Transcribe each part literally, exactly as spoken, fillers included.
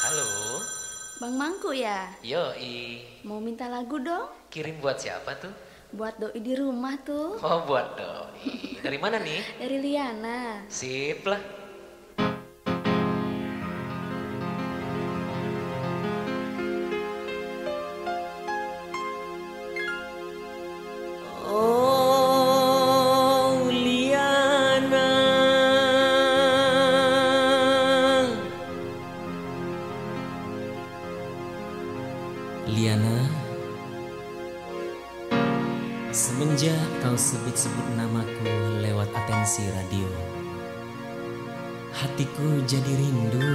Halo, Bang Mangku ya? yoi. Mau minta lagu dong? Kirim buat siapa tuh? Buat doi di rumah tuh. Oh, buat doi. Dari mana nih? Dari Liana. Sip lah. Oh, Liana, Liana, semenjak kau sebut-sebut namaku lewat atensi radio, hatiku jadi rindu,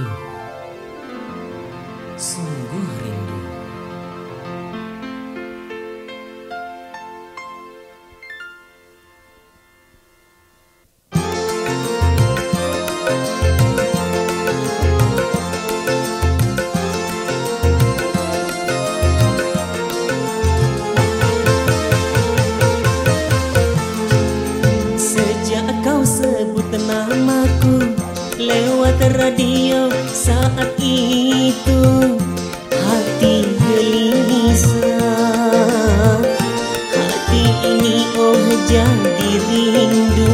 sungguh rindu. Sebut namaku lewat radio, saat itu hati gelisah. Hati ini oh jadi rindu.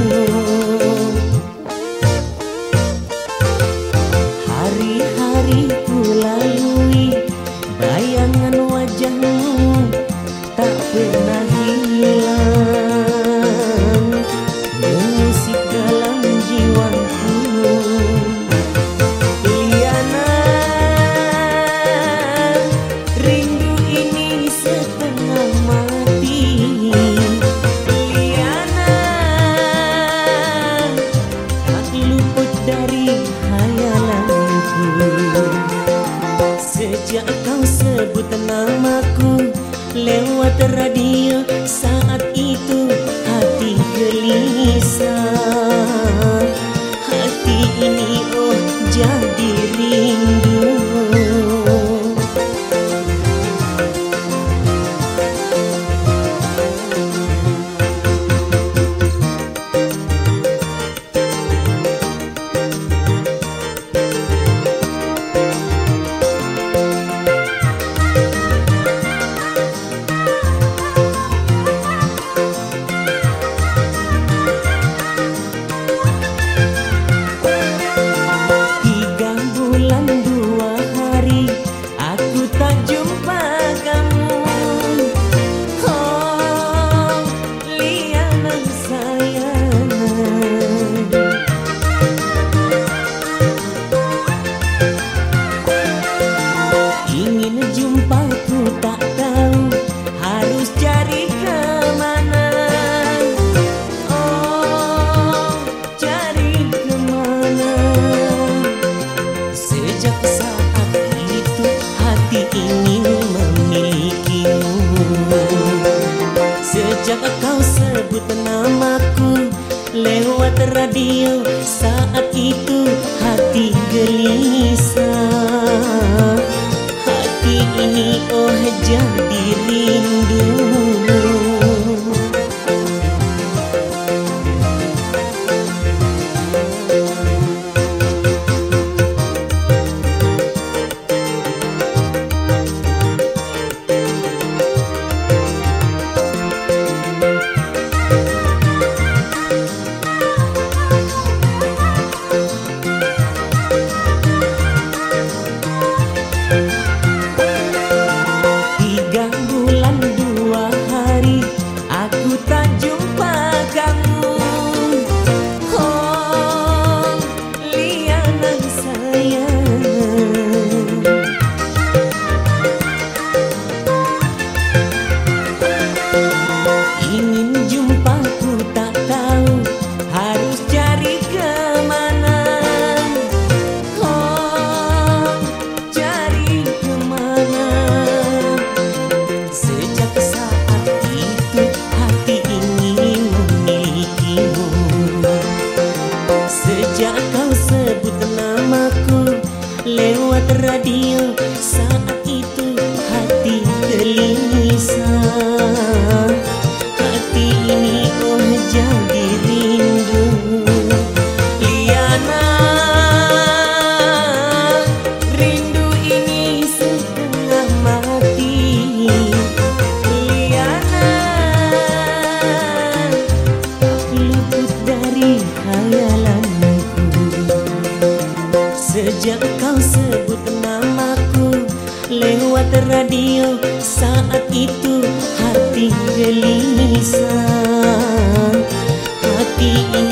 Hari-hari ku lalui, bayangan wajahmu tak pernah hilang, mengusik dalam jiwaku. Liana, rindu ini setengah mati. Liana, tak luput dari hayalanku. Sejak kau sebut namaku lewat radio, saat itu hati gelisah. Hati ini oh jadi rindu. Sejak kau sebut namaku lewat radio, saat itu hati gelisah. Hati ini oh jadi rindu. Sejak kau sebut namaku lewat radio, saat itu hati gelisah. Hati ini oh jadi rindu. Liana, rindu ini sebut namaku lewat radio, saat itu hati gelisah. Hati ini